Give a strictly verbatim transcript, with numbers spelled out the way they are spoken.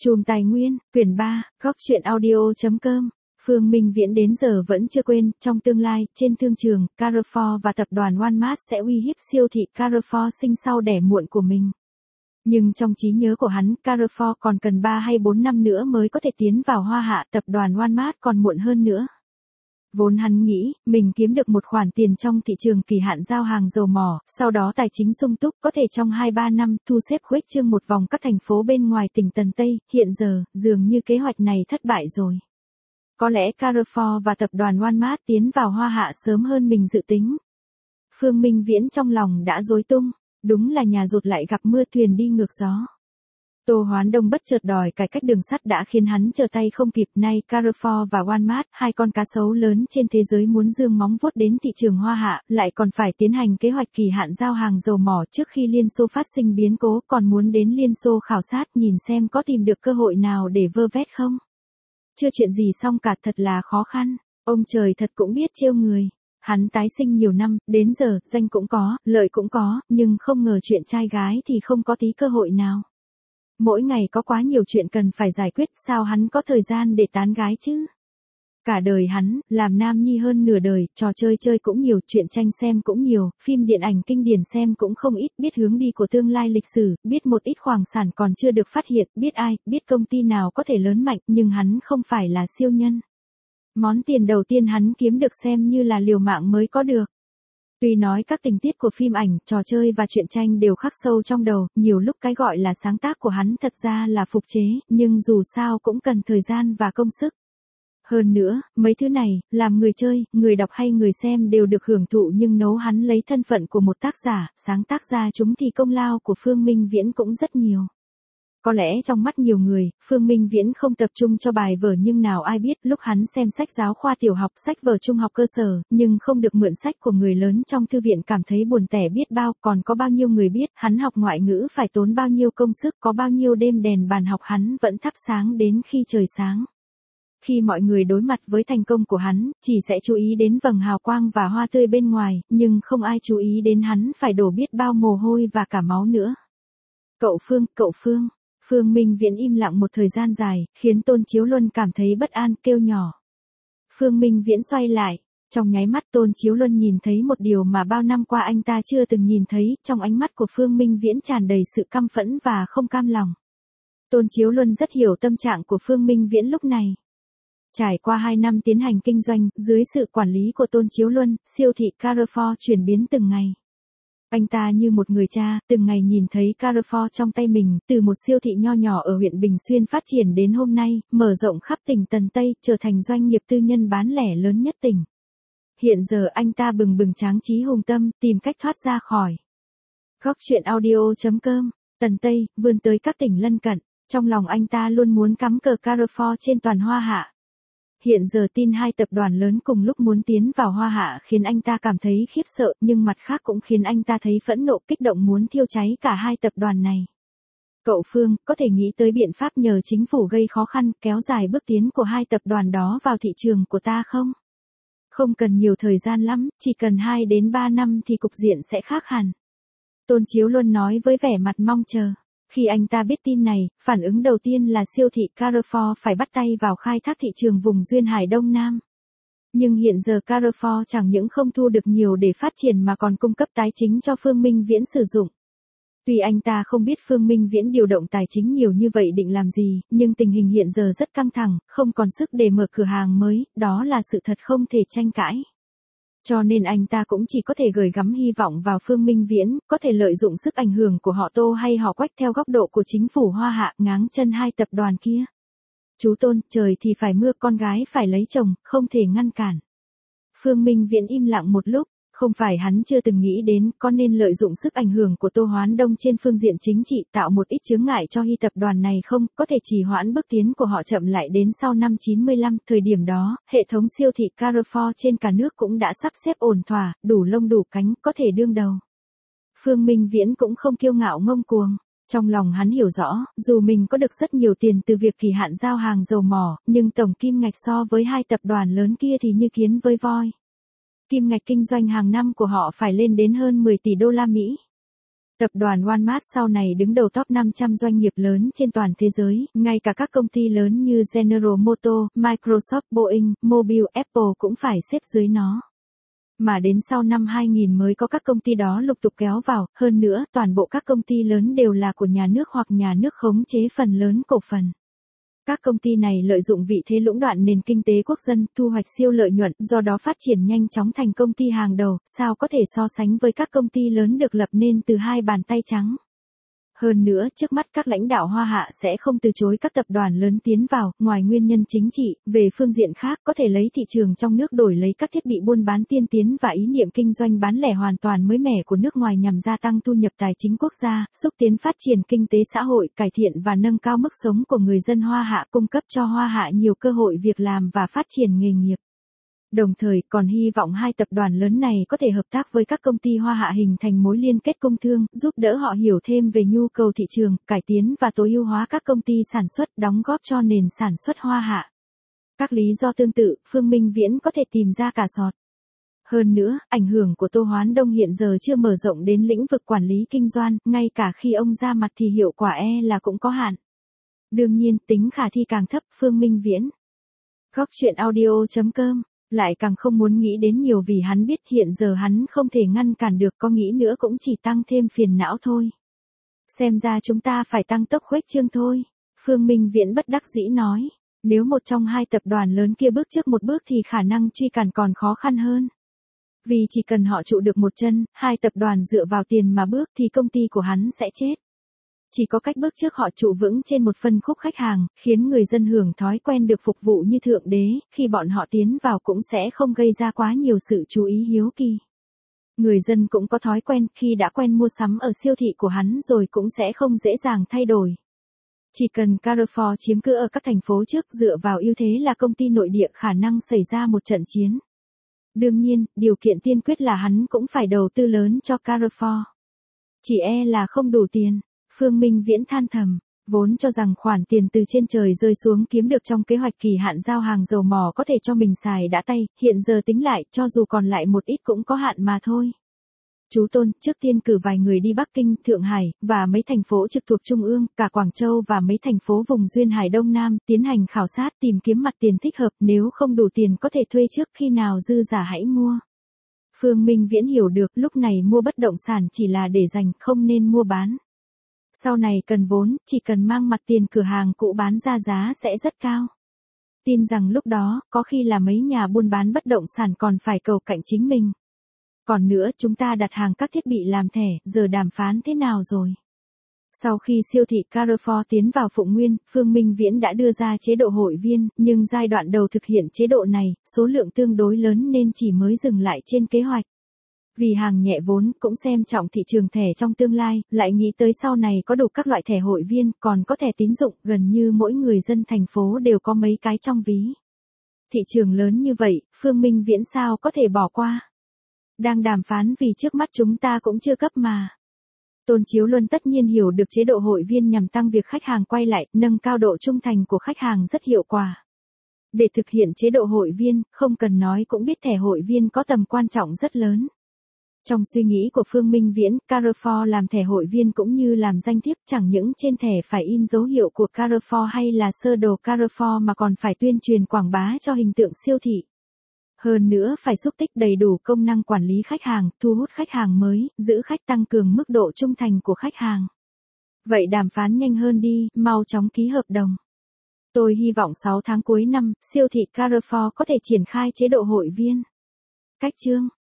Chùm Tài Nguyên, quyển ba, góc truyện audio.com. Phương Minh Viễn đến giờ vẫn chưa quên, trong tương lai, trên thương trường, Carrefour và tập đoàn Walmart sẽ uy hiếp siêu thị Carrefour sinh sau đẻ muộn của mình. Nhưng trong trí nhớ của hắn, Carrefour còn cần ba hay bốn năm nữa mới có thể tiến vào Hoa Hạ, tập đoàn Walmart còn muộn hơn nữa. Vốn hắn nghĩ, mình kiếm được một khoản tiền trong thị trường kỳ hạn giao hàng dầu mỏ, sau đó tài chính sung túc có thể trong hai ba năm thu xếp khuếch trương một vòng các thành phố bên ngoài tỉnh Tần Tây, hiện giờ, dường như kế hoạch này thất bại rồi. Có lẽ Carrefour và tập đoàn Walmart tiến vào Hoa Hạ sớm hơn mình dự tính. Phương Minh Viễn trong lòng đã rối tung, đúng là nhà rụt lại gặp mưa thuyền đi ngược gió. Tô Hoán Đông bất chợt đòi cải cách đường sắt đã khiến hắn trở tay không kịp, nay Carrefour và Walmart, hai con cá sấu lớn trên thế giới muốn dương móng vuốt đến thị trường Hoa Hạ, lại còn phải tiến hành kế hoạch kỳ hạn giao hàng dầu mỏ trước khi Liên Xô phát sinh biến cố, còn muốn đến Liên Xô khảo sát nhìn xem có tìm được cơ hội nào để vơ vét không. Chưa chuyện gì xong cả, thật là khó khăn, ông trời thật cũng biết trêu người. Hắn tái sinh nhiều năm, đến giờ, danh cũng có, lợi cũng có, nhưng không ngờ chuyện trai gái thì không có tí cơ hội nào. Mỗi ngày có quá nhiều chuyện cần phải giải quyết, sao hắn có thời gian để tán gái chứ? Cả đời hắn, làm nam nhi hơn nửa đời, trò chơi chơi cũng nhiều, chuyện tranh xem cũng nhiều, phim điện ảnh kinh điển xem cũng không ít, biết hướng đi của tương lai lịch sử, biết một ít khoáng sản còn chưa được phát hiện, biết ai, biết công ty nào có thể lớn mạnh, nhưng hắn không phải là siêu nhân. Món tiền đầu tiên hắn kiếm được xem như là liều mạng mới có được. Tuy nói các tình tiết của phim ảnh, trò chơi và truyện tranh đều khắc sâu trong đầu, nhiều lúc cái gọi là sáng tác của hắn thật ra là phục chế, nhưng dù sao cũng cần thời gian và công sức. Hơn nữa, mấy thứ này, làm người chơi, người đọc hay người xem đều được hưởng thụ, nhưng nấu hắn lấy thân phận của một tác giả, sáng tác ra chúng thì công lao của Phương Minh Viễn cũng rất nhiều. Có lẽ trong mắt nhiều người, Phương Minh Viễn không tập trung cho bài vở, nhưng nào ai biết lúc hắn xem sách giáo khoa tiểu học, sách vở trung học cơ sở, nhưng không được mượn sách của người lớn trong thư viện cảm thấy buồn tẻ biết bao, còn có bao nhiêu người biết hắn học ngoại ngữ phải tốn bao nhiêu công sức, có bao nhiêu đêm đèn bàn học hắn vẫn thắp sáng đến khi trời sáng. Khi mọi người đối mặt với thành công của hắn, chỉ sẽ chú ý đến vầng hào quang và hoa tươi bên ngoài, nhưng không ai chú ý đến hắn phải đổ biết bao mồ hôi và cả máu nữa. Cậu Phương, cậu Phương. Phương Minh Viễn im lặng một thời gian dài, khiến Tôn Chiếu Luân cảm thấy bất an, kêu nhỏ. Phương Minh Viễn xoay lại, trong nháy mắt Tôn Chiếu Luân nhìn thấy một điều mà bao năm qua anh ta chưa từng nhìn thấy, trong ánh mắt của Phương Minh Viễn tràn đầy sự căm phẫn và không cam lòng. Tôn Chiếu Luân rất hiểu tâm trạng của Phương Minh Viễn lúc này. Trải qua hai năm tiến hành kinh doanh, dưới sự quản lý của Tôn Chiếu Luân, siêu thị Carrefour chuyển biến từng ngày. Anh ta như một người cha, từng ngày nhìn thấy Carrefour trong tay mình, từ một siêu thị nho nhỏ ở huyện Bình Xuyên phát triển đến hôm nay, mở rộng khắp tỉnh Tần Tây, trở thành doanh nghiệp tư nhân bán lẻ lớn nhất tỉnh. Hiện giờ anh ta bừng bừng tráng trí hùng tâm, tìm cách thoát ra khỏi. Góc truyện audio.com, Tần Tây, vươn tới các tỉnh lân cận, trong lòng anh ta luôn muốn cắm cờ Carrefour trên toàn Hoa Hạ. Hiện giờ tin hai tập đoàn lớn cùng lúc muốn tiến vào Hoa Hạ khiến anh ta cảm thấy khiếp sợ, nhưng mặt khác cũng khiến anh ta thấy phẫn nộ, kích động muốn thiêu cháy cả hai tập đoàn này. Cậu Phương, có thể nghĩ tới biện pháp nhờ chính phủ gây khó khăn, kéo dài bước tiến của hai tập đoàn đó vào thị trường của ta không? Không cần nhiều thời gian lắm, chỉ cần hai đến ba năm thì cục diện sẽ khác hẳn. Tôn Chiếu Luân nói với vẻ mặt mong chờ. Khi anh ta biết tin này, phản ứng đầu tiên là siêu thị Carrefour phải bắt tay vào khai thác thị trường vùng duyên hải Đông Nam. Nhưng hiện giờ Carrefour chẳng những không thu được nhiều để phát triển mà còn cung cấp tài chính cho Phương Minh Viễn sử dụng. Tuy anh ta không biết Phương Minh Viễn điều động tài chính nhiều như vậy định làm gì, nhưng tình hình hiện giờ rất căng thẳng, không còn sức để mở cửa hàng mới, đó là sự thật không thể tranh cãi. Cho nên anh ta cũng chỉ có thể gửi gắm hy vọng vào Phương Minh Viễn, có thể lợi dụng sức ảnh hưởng của họ Tô hay họ Quách theo góc độ của chính phủ Hoa Hạ, ngáng chân hai tập đoàn kia. Chú Tôn, trời thì phải mưa, con gái phải lấy chồng, không thể ngăn cản. Phương Minh Viễn im lặng một lúc, không phải hắn chưa từng nghĩ đến có nên lợi dụng sức ảnh hưởng của Tô Hoán Đông trên phương diện chính trị tạo một ít chướng ngại cho hy tập đoàn này không, có thể trì hoãn bước tiến của họ chậm lại đến sau năm chín mươi lăm, thời điểm đó, hệ thống siêu thị Carrefour trên cả nước cũng đã sắp xếp ổn thỏa, đủ lông đủ cánh, có thể đương đầu. Phương Minh Viễn cũng không kiêu ngạo ngông cuồng. Trong lòng hắn hiểu rõ, dù mình có được rất nhiều tiền từ việc kỳ hạn giao hàng dầu mỏ, nhưng tổng kim ngạch so với hai tập đoàn lớn kia thì như kiến với voi. Kim ngạch kinh doanh hàng năm của họ phải lên đến hơn mười tỷ đô la Mỹ. Tập đoàn Walmart sau này đứng đầu top năm trăm doanh nghiệp lớn trên toàn thế giới, ngay cả các công ty lớn như General Motors, Microsoft, Boeing, Mobil, Apple cũng phải xếp dưới nó. Mà đến sau năm hai nghìn mới có các công ty đó lục tục kéo vào, hơn nữa, toàn bộ các công ty lớn đều là của nhà nước hoặc nhà nước khống chế phần lớn cổ phần. Các công ty này lợi dụng vị thế lũng đoạn nền kinh tế quốc dân, thu hoạch siêu lợi nhuận, do đó phát triển nhanh chóng thành công ty hàng đầu, sao có thể so sánh với các công ty lớn được lập nên từ hai bàn tay trắng. Hơn nữa, trước mắt các lãnh đạo Hoa Hạ sẽ không từ chối các tập đoàn lớn tiến vào, ngoài nguyên nhân chính trị, về phương diện khác có thể lấy thị trường trong nước đổi lấy các thiết bị buôn bán tiên tiến và ý niệm kinh doanh bán lẻ hoàn toàn mới mẻ của nước ngoài nhằm gia tăng thu nhập tài chính quốc gia, xúc tiến phát triển kinh tế xã hội, cải thiện và nâng cao mức sống của người dân Hoa Hạ, cung cấp cho Hoa Hạ nhiều cơ hội việc làm và phát triển nghề nghiệp. Đồng thời, còn hy vọng hai tập đoàn lớn này có thể hợp tác với các công ty Hoa Hạ hình thành mối liên kết công thương, giúp đỡ họ hiểu thêm về nhu cầu thị trường, cải tiến và tối ưu hóa các công ty sản xuất, đóng góp cho nền sản xuất Hoa Hạ. Các lý do tương tự, Phương Minh Viễn có thể tìm ra cả sọt. Hơn nữa, ảnh hưởng của Tô Hoán Đông hiện giờ chưa mở rộng đến lĩnh vực quản lý kinh doanh, ngay cả khi ông ra mặt thì hiệu quả e là cũng có hạn. Đương nhiên, tính khả thi càng thấp, Phương Minh Viễn. Góc chuyện audio chấm com lại càng không muốn nghĩ đến nhiều vì hắn biết hiện giờ hắn không thể ngăn cản được, có nghĩ nữa cũng chỉ tăng thêm phiền não thôi. Xem ra chúng ta phải tăng tốc khuếch trương thôi. Phương Minh Viễn bất đắc dĩ nói, nếu một trong hai tập đoàn lớn kia bước trước một bước thì khả năng truy cản còn khó khăn hơn. Vì chỉ cần họ trụ được một chân, hai tập đoàn dựa vào tiền mà bước thì công ty của hắn sẽ chết. Chỉ có cách bước trước họ trụ vững trên một phân khúc khách hàng, khiến người dân hưởng thói quen được phục vụ như thượng đế, khi bọn họ tiến vào cũng sẽ không gây ra quá nhiều sự chú ý hiếu kỳ. Người dân cũng có thói quen, khi đã quen mua sắm ở siêu thị của hắn rồi cũng sẽ không dễ dàng thay đổi. Chỉ cần Carrefour chiếm cứ ở các thành phố trước dựa vào ưu thế là công ty nội địa khả năng xảy ra một trận chiến. Đương nhiên, điều kiện tiên quyết là hắn cũng phải đầu tư lớn cho Carrefour. Chỉ e là không đủ tiền. Phương Minh Viễn than thầm, vốn cho rằng khoản tiền từ trên trời rơi xuống kiếm được trong kế hoạch kỳ hạn giao hàng dầu mỏ có thể cho mình xài đã tay, hiện giờ tính lại, cho dù còn lại một ít cũng có hạn mà thôi. Chú Tôn, trước tiên cử vài người đi Bắc Kinh, Thượng Hải, và mấy thành phố trực thuộc Trung ương, cả Quảng Châu và mấy thành phố vùng duyên hải Đông Nam, tiến hành khảo sát tìm kiếm mặt tiền thích hợp, nếu không đủ tiền có thể thuê trước, khi nào dư giả hãy mua. Phương Minh Viễn hiểu được, lúc này mua bất động sản chỉ là để dành, không nên mua bán. Sau này cần vốn, chỉ cần mang mặt tiền cửa hàng cũ bán ra giá sẽ rất cao. Tin rằng lúc đó, có khi là mấy nhà buôn bán bất động sản còn phải cầu cạnh chính mình. Còn nữa, chúng ta đặt hàng các thiết bị làm thẻ, giờ đàm phán thế nào rồi? Sau khi siêu thị Carrefour tiến vào Phụng Nguyên, Phương Minh Viễn đã đưa ra chế độ hội viên, nhưng giai đoạn đầu thực hiện chế độ này, số lượng tương đối lớn nên chỉ mới dừng lại trên kế hoạch. Vì hàng nhẹ vốn, cũng xem trọng thị trường thẻ trong tương lai, lại nghĩ tới sau này có đủ các loại thẻ hội viên, còn có thẻ tín dụng, gần như mỗi người dân thành phố đều có mấy cái trong ví. Thị trường lớn như vậy, Phương Minh Viễn sao có thể bỏ qua? Đang đàm phán vì trước mắt chúng ta cũng chưa cấp mà. Tôn Chiếu Luân tất nhiên hiểu được chế độ hội viên nhằm tăng việc khách hàng quay lại, nâng cao độ trung thành của khách hàng rất hiệu quả. Để thực hiện chế độ hội viên, không cần nói cũng biết thẻ hội viên có tầm quan trọng rất lớn. Trong suy nghĩ của Phương Minh Viễn, Carrefour làm thẻ hội viên cũng như làm danh thiếp, chẳng những trên thẻ phải in dấu hiệu của Carrefour hay là sơ đồ Carrefour mà còn phải tuyên truyền quảng bá cho hình tượng siêu thị. Hơn nữa phải xúc tích đầy đủ công năng quản lý khách hàng, thu hút khách hàng mới, giữ khách, tăng cường mức độ trung thành của khách hàng. Vậy đàm phán nhanh hơn đi, mau chóng ký hợp đồng. Tôi hy vọng sáu tháng cuối năm, siêu thị Carrefour có thể triển khai chế độ hội viên. Cách chương